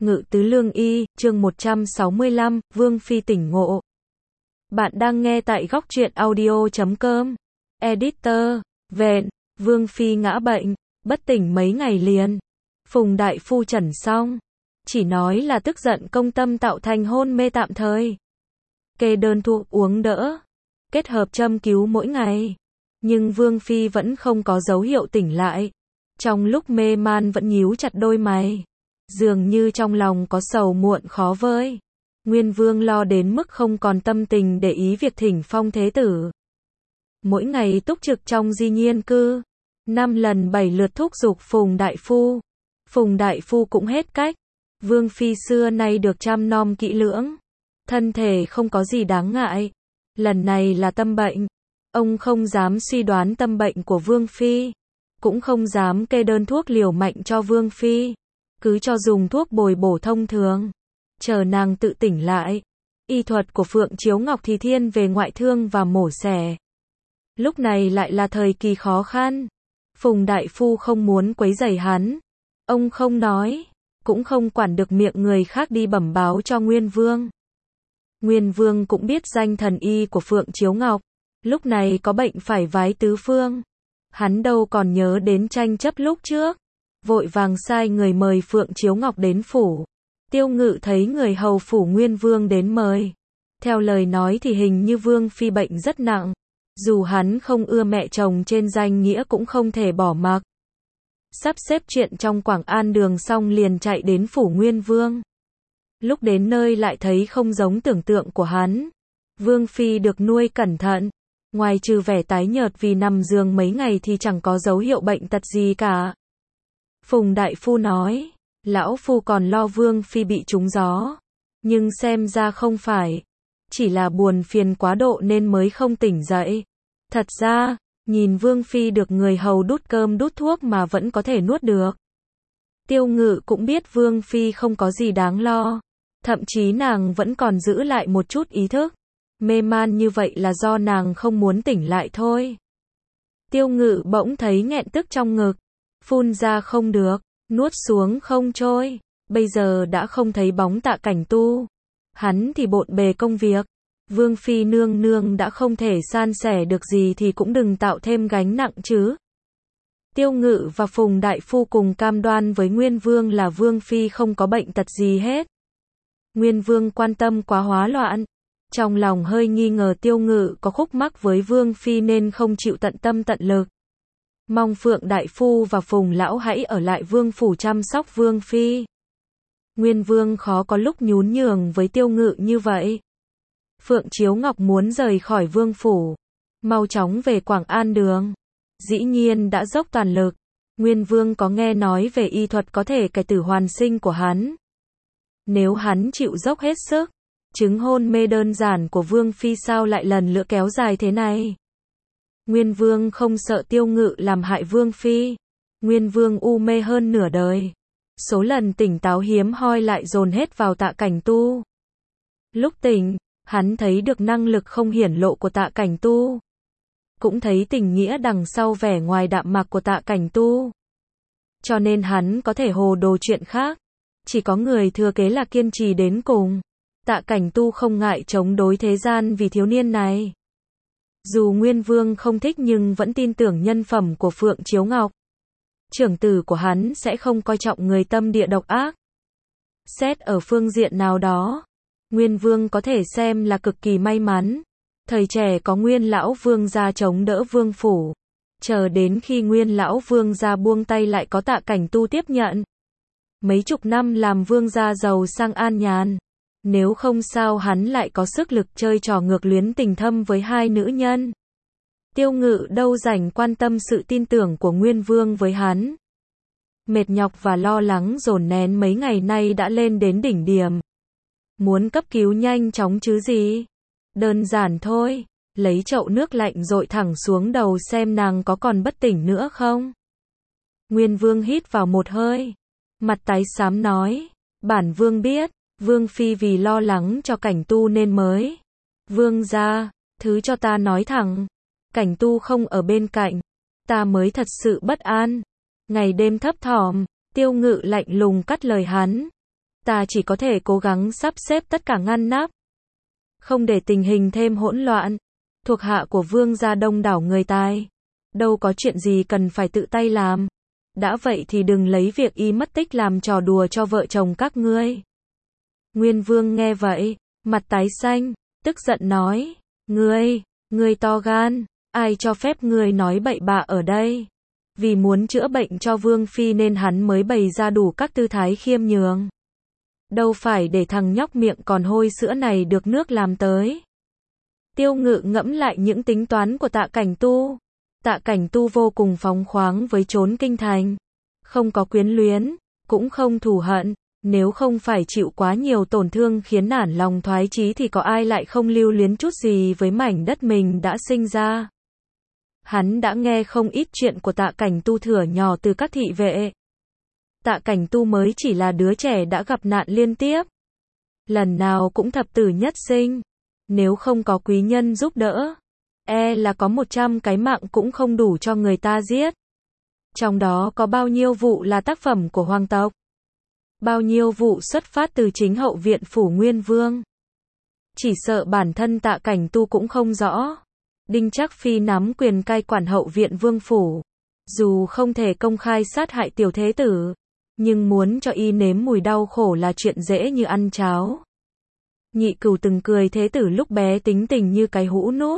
Ngự tứ lương y, chương 165, Vương Phi tỉnh ngộ. Bạn đang nghe tại góc truyện audio.com. Editor, Vện, Vương Phi ngã bệnh, bất tỉnh mấy ngày liền. Phùng đại phu chẩn xong. Chỉ nói là tức giận công tâm tạo thành hôn mê tạm thời. Kê đơn thuốc uống đỡ. Kết hợp châm cứu mỗi ngày. Nhưng Vương Phi vẫn không có dấu hiệu tỉnh lại. Trong lúc mê man vẫn nhíu chặt đôi mày. Dường như trong lòng có sầu muộn khó vơi. Nguyên Vương lo đến mức không còn tâm tình để ý việc thỉnh phong thế tử. Mỗi ngày túc trực trong di nhiên cư. 5 lần 7 lượt thúc giục Phùng đại phu. Phùng đại phu cũng hết cách. Vương Phi xưa nay được chăm nom kỹ lưỡng. Thân thể không có gì đáng ngại. Lần này là tâm bệnh. Ông không dám suy đoán tâm bệnh của Vương Phi. Cũng không dám kê đơn thuốc liều mạnh cho Vương Phi. Cứ cho dùng thuốc bồi bổ thông thường. Chờ nàng tự tỉnh lại. Y thuật của Phượng Chiếu Ngọc thì thiên về ngoại thương và mổ xẻ. Lúc này lại là thời kỳ khó khăn. Phùng đại phu không muốn quấy rầy hắn. Ông không nói. Cũng không quản được miệng người khác đi bẩm báo cho Nguyên Vương. Nguyên Vương cũng biết danh thần y của Phượng Chiếu Ngọc. Lúc này có bệnh phải vái tứ phương. Hắn đâu còn nhớ đến tranh chấp lúc trước. Vội vàng sai người mời Phượng Chiếu Ngọc đến phủ. Tiêu Ngự thấy người hầu phủ Nguyên Vương đến mời. Theo lời nói thì hình như Vương Phi bệnh rất nặng. Dù hắn không ưa mẹ chồng trên danh nghĩa cũng không thể bỏ mặc. Sắp xếp chuyện trong Quảng An đường xong liền chạy đến phủ Nguyên Vương. Lúc đến nơi lại thấy không giống tưởng tượng của hắn. Vương Phi được nuôi cẩn thận. Ngoài trừ vẻ tái nhợt vì nằm giường mấy ngày thì chẳng có dấu hiệu bệnh tật gì cả. Phùng đại phu nói, lão phu còn lo Vương Phi bị trúng gió. Nhưng xem ra không phải. Chỉ là buồn phiền quá độ nên mới không tỉnh dậy. Thật ra, nhìn Vương Phi được người hầu đút cơm đút thuốc mà vẫn có thể nuốt được. Tiêu Ngự cũng biết Vương Phi không có gì đáng lo. Thậm chí nàng vẫn còn giữ lại một chút ý thức. Mê man như vậy là do nàng không muốn tỉnh lại thôi. Tiêu Ngự bỗng thấy nghẹn tức trong ngực. Phun ra không được, nuốt xuống không trôi. Bây giờ đã không thấy bóng Tạ Cảnh Tu. Hắn thì bộn bề công việc. Vương Phi nương nương đã không thể san sẻ được gì thì cũng đừng tạo thêm gánh nặng chứ. Tiêu Ngự và Phùng đại phu cùng cam đoan với Nguyên Vương là Vương Phi không có bệnh tật gì hết. Nguyên Vương quan tâm quá hóa loạn. Trong lòng hơi nghi ngờ Tiêu Ngự có khúc mắc với Vương Phi nên không chịu tận tâm tận lực. Mong Phượng đại phu và Phùng lão hãy ở lại Vương phủ chăm sóc Vương Phi. Nguyên Vương khó có lúc nhún nhường với Tiêu Ngự như vậy. Phượng Chiếu Ngọc muốn rời khỏi Vương phủ, mau chóng về Quảng An đường. Dĩ nhiên đã dốc toàn lực. Nguyên Vương có nghe nói về y thuật có thể cải tử hoàn sinh của hắn. Nếu hắn chịu dốc hết sức, chứng hôn mê đơn giản của Vương Phi sao lại lần nữa kéo dài thế này? Nguyên Vương không sợ Tiêu Ngự làm hại Vương Phi. Nguyên Vương u mê hơn nửa đời. Số lần tỉnh táo hiếm hoi lại dồn hết vào Tạ Cảnh Tu. Lúc tỉnh, hắn thấy được năng lực không hiển lộ của Tạ Cảnh Tu. Cũng thấy tình nghĩa đằng sau vẻ ngoài đạm mạc của Tạ Cảnh Tu. Cho nên hắn có thể hồ đồ chuyện khác. Chỉ có người thừa kế là kiên trì đến cùng. Tạ Cảnh Tu không ngại chống đối thế gian vì thiếu niên này. Dù Nguyên Vương không thích nhưng vẫn tin tưởng nhân phẩm của Phượng Chiếu Ngọc. Trưởng tử của hắn sẽ không coi trọng người tâm địa độc ác. Xét ở phương diện nào đó, Nguyên Vương có thể xem là cực kỳ may mắn. Thời trẻ có Nguyên lão vương gia chống đỡ Vương phủ. Chờ đến khi Nguyên lão vương gia buông tay lại có Tạ Cảnh Tu tiếp nhận. Mấy chục năm làm vương gia giàu sang an nhàn. Nếu không sao hắn lại có sức lực chơi trò ngược luyến tình thâm với hai nữ nhân. Tiêu Ngự đâu rảnh quan tâm sự tin tưởng của Nguyên Vương với hắn. Mệt nhọc và lo lắng dồn nén mấy ngày nay đã lên đến đỉnh điểm. Muốn cấp cứu nhanh chóng chứ gì. Đơn giản thôi. Lấy chậu nước lạnh dội thẳng xuống đầu xem nàng có còn bất tỉnh nữa không. Nguyên Vương hít vào một hơi. Mặt tái xám nói. Bản Vương biết. Vương Phi vì lo lắng cho Cảnh Tu nên mới. Vương gia, thứ cho ta nói thẳng. Cảnh Tu không ở bên cạnh. Ta mới thật sự bất an. Ngày đêm thấp thỏm. Tiêu Ngự lạnh lùng cắt lời hắn. Ta chỉ có thể cố gắng sắp xếp tất cả ngăn nắp, không để tình hình thêm hỗn loạn. Thuộc hạ của vương gia đông đảo người tài, đâu có chuyện gì cần phải tự tay làm. Đã vậy thì đừng lấy việc y mất tích làm trò đùa cho vợ chồng các ngươi. Nguyên Vương nghe vậy, mặt tái xanh, tức giận nói, ngươi to gan, ai cho phép ngươi nói bậy bạ ở đây? Vì muốn chữa bệnh cho Vương Phi nên hắn mới bày ra đủ các tư thái khiêm nhường. Đâu phải để thằng nhóc miệng còn hôi sữa này được nước làm tới. Tiêu Ngự ngẫm lại những tính toán của Tạ Cảnh Tu. Tạ Cảnh Tu vô cùng phóng khoáng với trốn kinh thành. Không có quyến luyến, cũng không thù hận. Nếu không phải chịu quá nhiều tổn thương khiến nản lòng thoái chí thì có ai lại không lưu luyến chút gì với mảnh đất mình đã sinh ra. Hắn đã nghe không ít chuyện của Tạ Cảnh Tu thuở nhỏ từ các thị vệ. Tạ Cảnh Tu mới chỉ là đứa trẻ đã gặp nạn liên tiếp. Lần nào cũng thập tử nhất sinh. Nếu không có quý nhân giúp đỡ, là có 100 cái mạng cũng không đủ cho người ta giết. Trong đó có bao nhiêu vụ là tác phẩm của hoàng tộc? Bao nhiêu vụ xuất phát từ chính hậu viện phủ Nguyên Vương? Chỉ sợ bản thân Tạ Cảnh Tu cũng không rõ. Đinh Trác Phi nắm quyền cai quản hậu viện vương phủ. Dù không thể công khai sát hại tiểu thế tử, nhưng muốn cho y nếm mùi đau khổ là chuyện dễ như ăn cháo. Nhị Cửu từng cười thế tử lúc bé tính tình như cái hũ nút.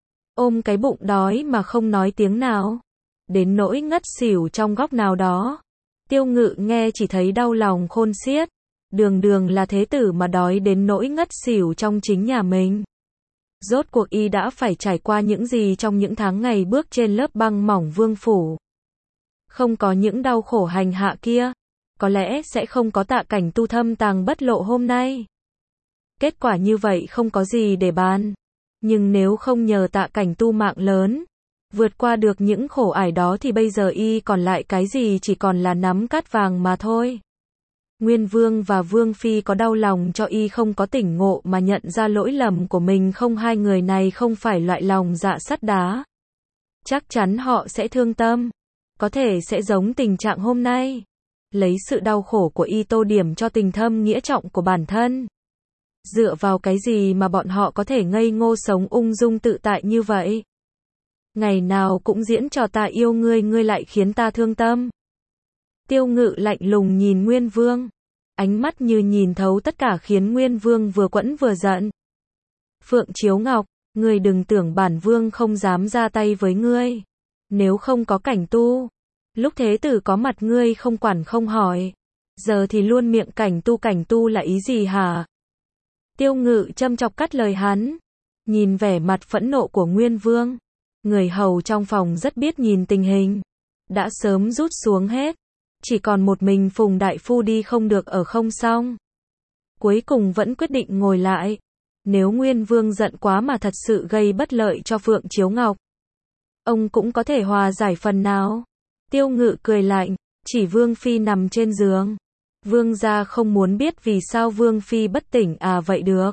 Ôm cái bụng đói mà không nói tiếng nào. Đến nỗi ngất xỉu trong góc nào đó. Tiêu Ngự nghe chỉ thấy đau lòng khôn xiết. Đường là thế tử mà đói đến nỗi ngất xỉu trong chính nhà mình. Rốt cuộc y đã phải trải qua những gì trong những tháng ngày bước trên lớp băng mỏng vương phủ. Không có những đau khổ hành hạ kia, có lẽ sẽ không có Tạ Cảnh Tu thâm tàng bất lộ hôm nay. Kết quả như vậy không có gì để bàn. Nhưng nếu không nhờ Tạ Cảnh Tu mạng lớn, vượt qua được những khổ ải đó thì bây giờ y còn lại cái gì, chỉ còn là nắm cát vàng mà thôi. Nguyên Vương và Vương Phi có đau lòng cho y không có tỉnh ngộ mà nhận ra lỗi lầm của mình không? Hai người này không phải loại lòng dạ sắt đá. Chắc chắn họ sẽ thương tâm. Có thể sẽ giống tình trạng hôm nay. Lấy sự đau khổ của y tô điểm cho tình thâm nghĩa trọng của bản thân. Dựa vào cái gì mà bọn họ có thể ngây ngô sống ung dung tự tại như vậy? Ngày nào cũng diễn trò ta yêu ngươi, ngươi lại khiến ta thương tâm. Tiêu Ngự lạnh lùng nhìn Nguyên Vương. Ánh mắt như nhìn thấu tất cả khiến Nguyên Vương vừa quẫn vừa giận. Phượng Chiếu Ngọc, ngươi đừng tưởng bản vương không dám ra tay với ngươi. Nếu không có Cảnh Tu, lúc thế tử có mặt ngươi không quản không hỏi. Giờ thì luôn miệng Cảnh Tu là ý gì hả? Tiêu Ngự châm chọc cắt lời hắn. Nhìn vẻ mặt phẫn nộ của Nguyên Vương, người hầu trong phòng rất biết nhìn tình hình. Đã sớm rút xuống hết. Chỉ còn một mình Phùng Đại Phu đi không được ở không xong. Cuối cùng vẫn quyết định ngồi lại. Nếu Nguyên Vương giận quá mà thật sự gây bất lợi cho Phượng Chiếu Ngọc, ông cũng có thể hòa giải phần nào. Tiêu Ngự cười lạnh, chỉ Vương Phi nằm trên giường. Vương gia không muốn biết vì sao Vương Phi bất tỉnh à? Vậy được.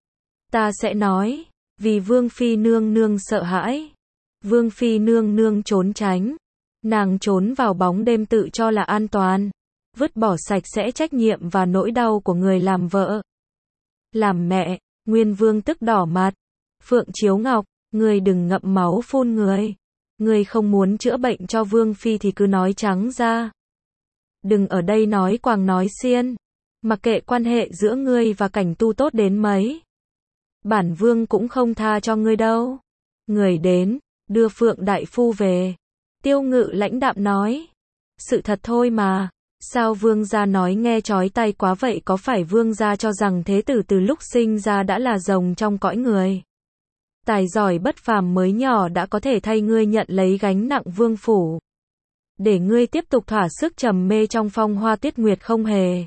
Ta sẽ nói, vì Vương Phi nương nương sợ hãi. Vương Phi nương nương trốn tránh. Nàng trốn vào bóng đêm tự cho là an toàn. Vứt bỏ sạch sẽ trách nhiệm và nỗi đau của người làm vợ. Làm mẹ, Nguyên Vương tức đỏ mặt. Phượng Chiếu Ngọc, ngươi đừng ngậm máu phun người. Ngươi không muốn chữa bệnh cho Vương Phi thì cứ nói trắng ra. Đừng ở đây nói quàng nói xiên. Mặc kệ quan hệ giữa ngươi và Cảnh Tu tốt đến mấy, bản vương cũng không tha cho ngươi đâu. Người đến, đưa Phượng Đại Phu về. Tiêu Ngự lãnh đạm nói. Sự thật thôi mà. Sao vương gia nói nghe chói tai quá vậy? Có phải vương gia cho rằng thế tử từ lúc sinh ra đã là rồng trong cõi người? Tài giỏi bất phàm mới nhỏ đã có thể thay ngươi nhận lấy gánh nặng vương phủ. Để ngươi tiếp tục thỏa sức trầm mê trong phong hoa tuyết nguyệt không hề.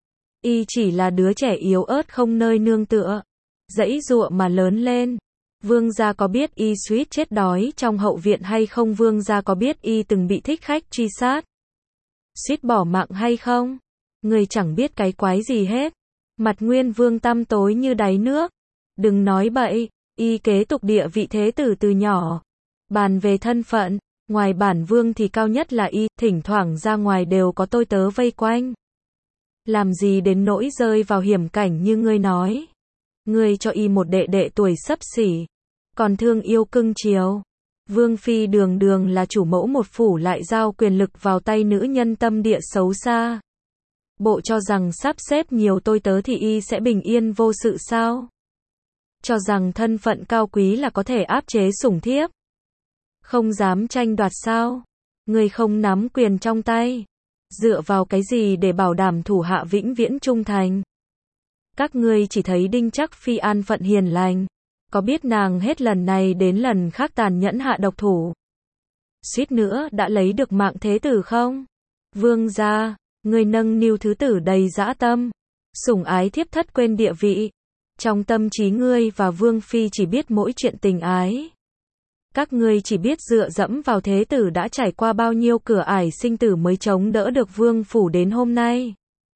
Y chỉ là đứa trẻ yếu ớt không nơi nương tựa. Dãy dụa mà lớn lên. Vương gia có biết y suýt chết đói trong hậu viện hay không? Vương gia có biết y từng bị thích khách truy sát, suýt bỏ mạng hay không? Người chẳng biết cái quái gì hết. Mặt Nguyên Vương tăm tối như đáy nước. Đừng nói bậy, y kế tục địa vị thế tử từ nhỏ. Bàn về thân phận, ngoài bản vương thì cao nhất là y, thỉnh thoảng ra ngoài đều có tôi tớ vây quanh. làm gì đến nỗi rơi vào hiểm cảnh như ngươi nói. Ngươi cho y một đệ đệ tuổi xấp xỉ, còn thương yêu cưng chiều. Vương phi đường đường là chủ mẫu một phủ lại giao quyền lực vào tay nữ nhân tâm địa xấu xa. Bộ cho rằng sắp xếp nhiều tôi tớ thì y sẽ bình yên vô sự sao? Cho rằng thân phận cao quý là có thể áp chế sủng thiếp. Không dám tranh đoạt sao? Ngươi không nắm quyền trong tay. Dựa vào cái gì để bảo đảm thủ hạ vĩnh viễn trung thành? Các ngươi chỉ thấy Đinh Trắc Phi an phận hiền lành. Có biết nàng hết lần này đến lần khác tàn nhẫn hạ độc thủ, suýt nữa đã lấy được mạng thế tử không? Vương gia, ngươi nâng niu thứ tử đầy dã tâm, sủng ái thiếp thất quên địa vị. Trong tâm trí ngươi và Vương phi chỉ biết mỗi chuyện tình ái. Các ngươi chỉ biết dựa dẫm vào thế tử đã trải qua bao nhiêu cửa ải sinh tử mới chống đỡ được vương phủ đến hôm nay.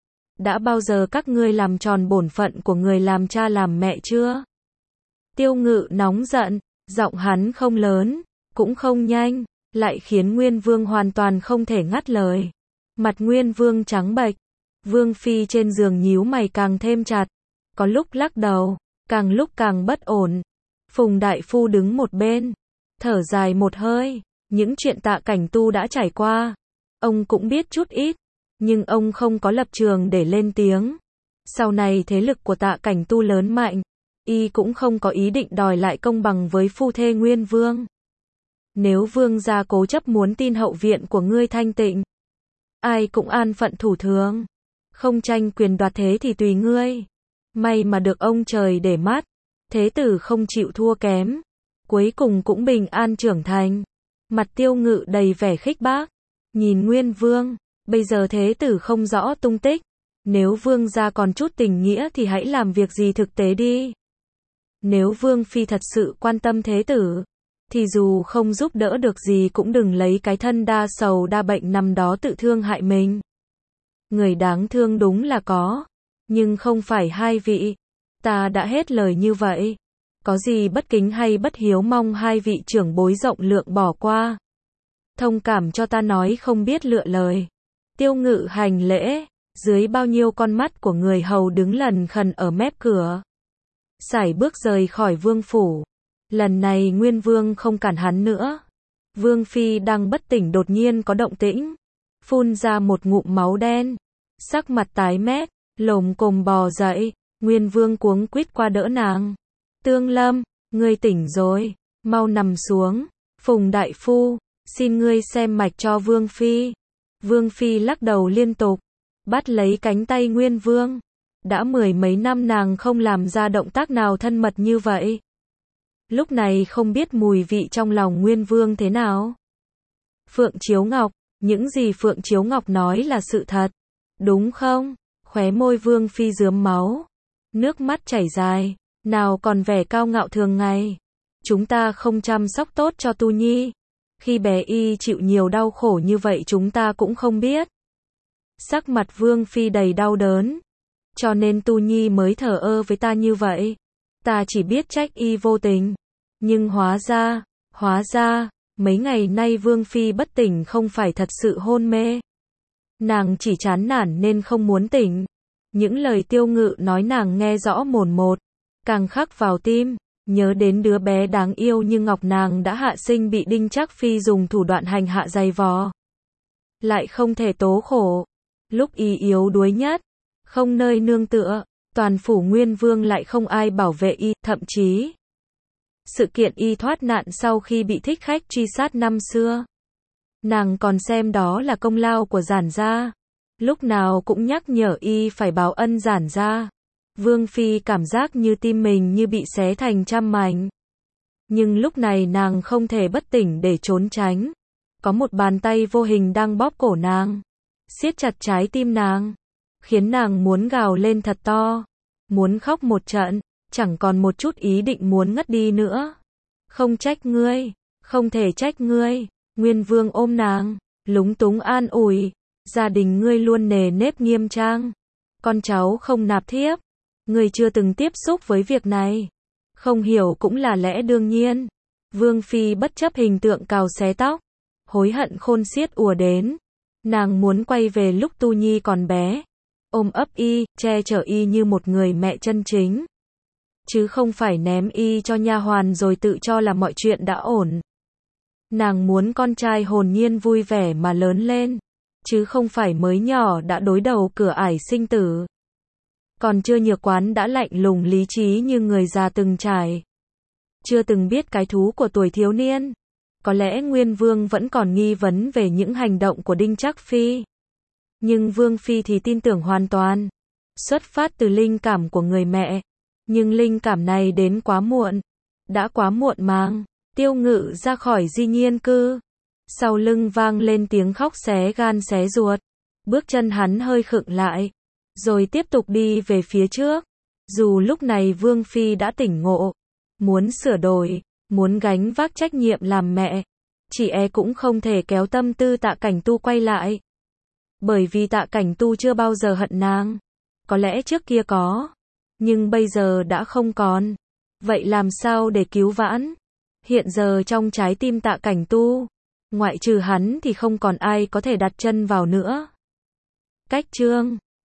Đã bao giờ các ngươi làm tròn bổn phận của người làm cha làm mẹ chưa? Tiêu Ngự nóng giận, giọng hắn không lớn, cũng không nhanh, lại khiến Nguyên Vương hoàn toàn không thể ngắt lời. Mặt Nguyên Vương trắng bệch, Vương phi trên giường nhíu mày càng thêm chặt, có lúc lắc đầu, càng lúc càng bất ổn. Phùng đại phu đứng một bên, thở dài một hơi, những chuyện Tạ Cảnh Tu đã trải qua, ông cũng biết chút ít, nhưng ông không có lập trường để lên tiếng. Sau này thế lực của Tạ Cảnh Tu lớn mạnh, y cũng không có ý định đòi lại công bằng với phu thê Nguyên Vương. Nếu Vương gia cố chấp muốn tin hậu viện của ngươi thanh tịnh, ai cũng an phận thủ thường, không tranh quyền đoạt thế thì tùy ngươi. May mà được ông trời để mắt, thế tử không chịu thua kém, cuối cùng cũng bình an trưởng thành. Mặt Tiêu Ngự đầy vẻ khích bác, nhìn Nguyên Vương, bây giờ thế tử không rõ tung tích, nếu Vương gia còn chút tình nghĩa thì hãy làm việc gì thực tế đi. Nếu Vương phi thật sự quan tâm thế tử, thì dù không giúp đỡ được gì cũng đừng lấy cái thân đa sầu đa bệnh nằm đó tự thương hại mình. Người đáng thương đúng là có, nhưng không phải hai vị. Ta đã hết lời như vậy. Có gì bất kính hay bất hiếu mong hai vị trưởng bối rộng lượng bỏ qua. Thông cảm cho ta nói không biết lựa lời. Tiêu Ngự hành lễ, dưới bao nhiêu con mắt của người hầu đứng lần khần ở mép cửa. Sải bước rời khỏi vương phủ. Lần này Nguyên Vương không cản hắn nữa. Vương phi đang bất tỉnh đột nhiên có động tĩnh, phun ra một ngụm máu đen, sắc mặt tái mét, lồm cồm bò dậy. Nguyên Vương cuống quýt qua đỡ nàng. Tương Lâm, ngươi tỉnh rồi, mau nằm xuống. Phùng đại phu, xin ngươi xem mạch cho Vương phi. Vương phi lắc đầu liên tục, bắt lấy cánh tay Nguyên Vương. Đã mười mấy năm nàng không làm ra động tác nào thân mật như vậy. Lúc này không biết mùi vị trong lòng Nguyên Vương thế nào. Phượng Chiếu Ngọc, những gì Phượng Chiếu Ngọc nói là sự thật, đúng không? Khóe môi Vương phi rướm máu, nước mắt chảy dài, nào còn vẻ cao ngạo thường ngày. Chúng ta không chăm sóc tốt cho Tu Nhi. Khi bé y chịu nhiều đau khổ như vậy chúng ta cũng không biết. Sắc mặt Vương phi đầy đau đớn. Cho nên Tu Nhi mới thờ ơ với ta như vậy. Ta chỉ biết trách y vô tình. Nhưng hóa ra, mấy ngày nay Vương phi bất tỉnh không phải thật sự hôn mê. Nàng chỉ chán nản nên không muốn tỉnh. Những lời Tiêu Ngự nói nàng nghe rõ mồn một, càng khắc vào tim. Nhớ đến đứa bé đáng yêu như ngọc nàng đã hạ sinh bị Đinh Trắc Phi dùng thủ đoạn hành hạ dày vò. Lại không thể tố khổ. Lúc y yếu đuối nhất, không nơi nương tựa, toàn phủ Nguyên Vương lại không ai bảo vệ y, thậm chí sự kiện y thoát nạn sau khi bị thích khách truy sát năm xưa, nàng còn xem đó là công lao của Giản gia, lúc nào cũng nhắc nhở y phải báo ân Giản gia. Vương phi cảm giác như tim mình như bị xé thành trăm mảnh. Nhưng lúc này nàng không thể bất tỉnh để trốn tránh. Có một bàn tay vô hình đang bóp cổ nàng, siết chặt trái tim nàng, khiến nàng muốn gào lên thật to, muốn khóc một trận, chẳng còn một chút ý định muốn ngất đi nữa. Không trách ngươi, không thể trách ngươi. Nguyên Vương ôm nàng, lúng túng an ủi, gia đình ngươi luôn nề nếp nghiêm trang, con cháu không nạp thiếp, ngươi chưa từng tiếp xúc với việc này, không hiểu cũng là lẽ đương nhiên. Vương phi bất chấp hình tượng cào xé tóc, hối hận khôn xiết ùa đến. Nàng muốn quay về lúc Tu Nhi còn bé, ôm ấp y, che chở y như một người mẹ chân chính. Chứ không phải ném y cho nha hoàn rồi tự cho là mọi chuyện đã ổn. Nàng muốn con trai hồn nhiên vui vẻ mà lớn lên, chứ không phải mới nhỏ đã đối đầu cửa ải sinh tử. Còn chưa nhược quán đã lạnh lùng lý trí như người già từng trải. Chưa từng biết cái thú của tuổi thiếu niên. Có lẽ Nguyên Vương vẫn còn nghi vấn về những hành động của Đinh Trác Phi. Nhưng Vương Phi thì tin tưởng hoàn toàn. Xuất phát từ linh cảm của người mẹ. Nhưng linh cảm này đến quá muộn. Đã quá muộn màng. Tiêu Ngự ra khỏi Di Nhiên cư. Sau lưng vang lên tiếng khóc xé gan xé ruột. Bước chân hắn hơi khựng lại. Rồi tiếp tục đi về phía trước. Dù lúc này Vương Phi đã tỉnh ngộ. Muốn sửa đổi. Muốn gánh vác trách nhiệm làm mẹ. Chị cũng không thể kéo tâm tư Tạ Cảnh Tu quay lại. Bởi vì Tạ Cảnh Tu chưa bao giờ hận nàng. Có lẽ trước kia có. Nhưng bây giờ đã không còn. Vậy làm sao để cứu vãn? Hiện giờ trong trái tim Tạ Cảnh Tu, ngoại trừ hắn thì không còn ai có thể đặt chân vào nữa. Cách chương